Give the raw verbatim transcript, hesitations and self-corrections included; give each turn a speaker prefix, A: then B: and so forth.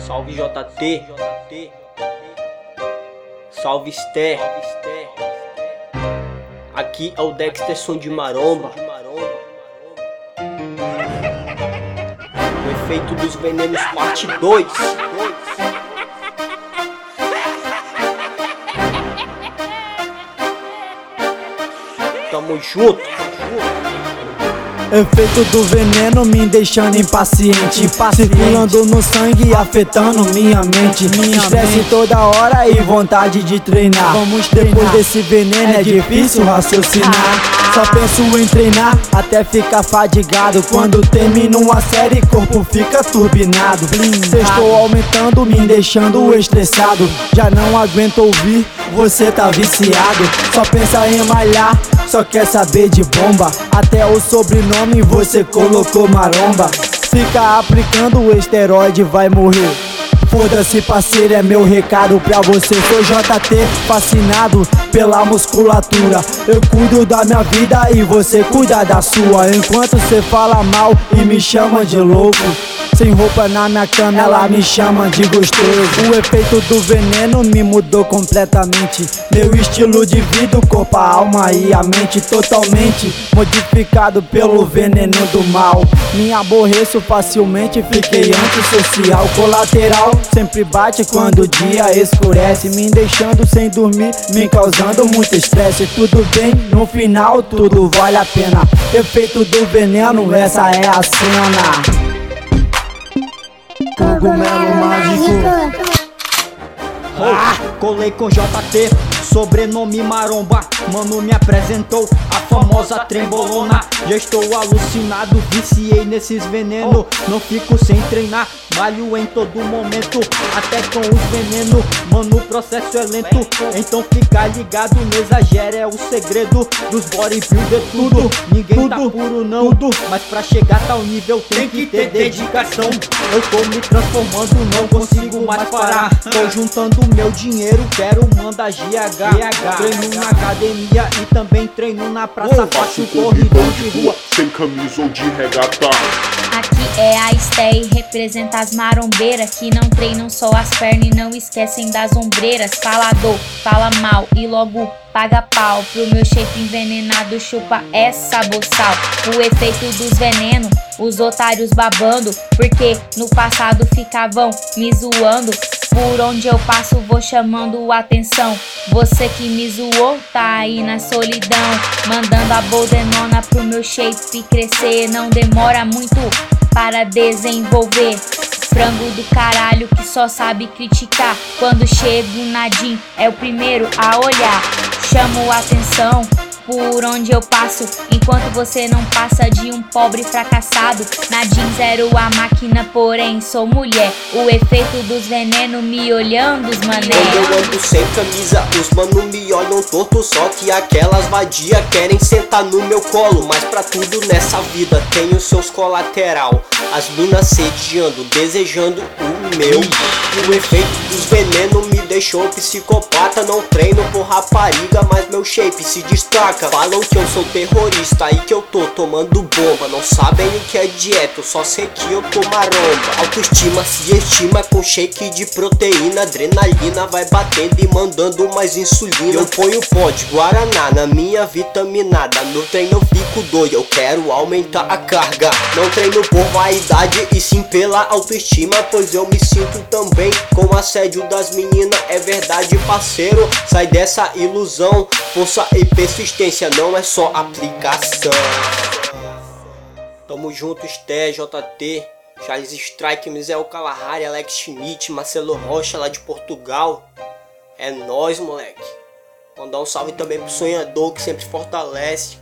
A: Salve J T, salve Sté. Aqui é o Dexter Som de Maromba. O efeito dos venenos parte dois. Tamo junto.
B: Efeito do veneno me deixando impaciente, circulando no sangue, afetando minha mente. Estresse toda hora e vontade de treinar. Vamos depois desse veneno é difícil raciocinar. Só penso em treinar até ficar fadigado. Quando termino uma série, corpo fica turbinado. Estou aumentando, me deixando estressado. Já não aguento ouvir, você tá viciado. Só pensa em malhar, só quer saber de bomba. Até o sobrenome você colocou maromba. Fica aplicando o esteroide, vai morrer. Foda-se parceiro, é meu recado pra você. Sou J T, fascinado pela musculatura. Eu cuido da minha vida e você cuida da sua. Enquanto cê fala mal e me chama de louco, sem roupa na minha cama ela me chama de gostoso. O efeito do veneno me mudou completamente. Meu estilo de vida, o corpo, a alma e a mente totalmente modificado pelo veneno do mal. Me aborreço facilmente, fiquei antissocial. Colateral sempre bate quando o dia escurece, me deixando sem dormir, me causando muito estresse. Tudo bem, no final tudo vale a pena. Efeito do veneno, essa é a cena. Cogumelo mágico.
C: Ah, colei com J T, sobrenome Maromba. Mano me apresentou a famosa trembolona. Já estou alucinado, viciei nesses venenos. Não fico sem treinar, malho em todo momento, até com os venenos. Mano, o processo é lento, então fica ligado, não exagera, é o segredo dos bodybuilder. Tudo, ninguém tá puro não, mas pra chegar tal nível tem que ter dedicação. Eu tô me transformando, não consigo mais parar. Tô juntando meu dinheiro, quero mandar G H. Treino na academia e também treino na praça. Faço corridor de rua,
D: sem camisa ou de regata.
E: Aqui é a Sté e representa as marombeiras que não treinam só as pernas e não esquecem das ombreiras. Falador, fala mal e logo paga pau pro meu shape envenenado, chupa essa boçal. O efeito dos venenos, os otários babando, porque no passado ficavam me zoando. Por onde eu passo vou chamando atenção. Você que me zoou tá aí na solidão, mandando a boldenona pro meu shape crescer. Não demora muito para desenvolver. Frango do caralho que só sabe criticar. Quando chego na Gym é o primeiro a olhar. Chamo atenção por onde eu passo, enquanto você não passa de um pobre fracassado. Na Gym zero a máquina, porém sou mulher. O efeito dos venenos me olhando, os mané.
A: Quando eu ando sem camisa, os mano me olham torto. Só que aquelas vadia querem sentar no meu colo. Mas pra tudo nessa vida tem os seus colateral. As minas sediando, desejando o meu. E o efeito dos venenos me deixou psicopata. Não treino com rapariga, mas meu shape se destaca. Falam que eu sou terrorista, aí que eu tô tomando bomba. Não sabem o que é dieta, eu só sei que eu tô maromba. Autoestima se estima com shake de proteína. Adrenalina vai batendo e mandando mais insulina. Eu ponho pó de guaraná na minha vitaminada. No treino eu fico doido, eu quero aumentar a carga. Não treino por vaidade e sim pela autoestima, pois eu me sinto também com assédio das meninas. É verdade parceiro, sai dessa ilusão. Força e persistência não é só aplicação. Tamo junto, Sté, J T, Charles Strike, Misael Kalahari, Alex Schmidt, Marcelo Rocha lá de Portugal. É nóis, moleque. Mandar um salve também pro sonhador que sempre fortalece.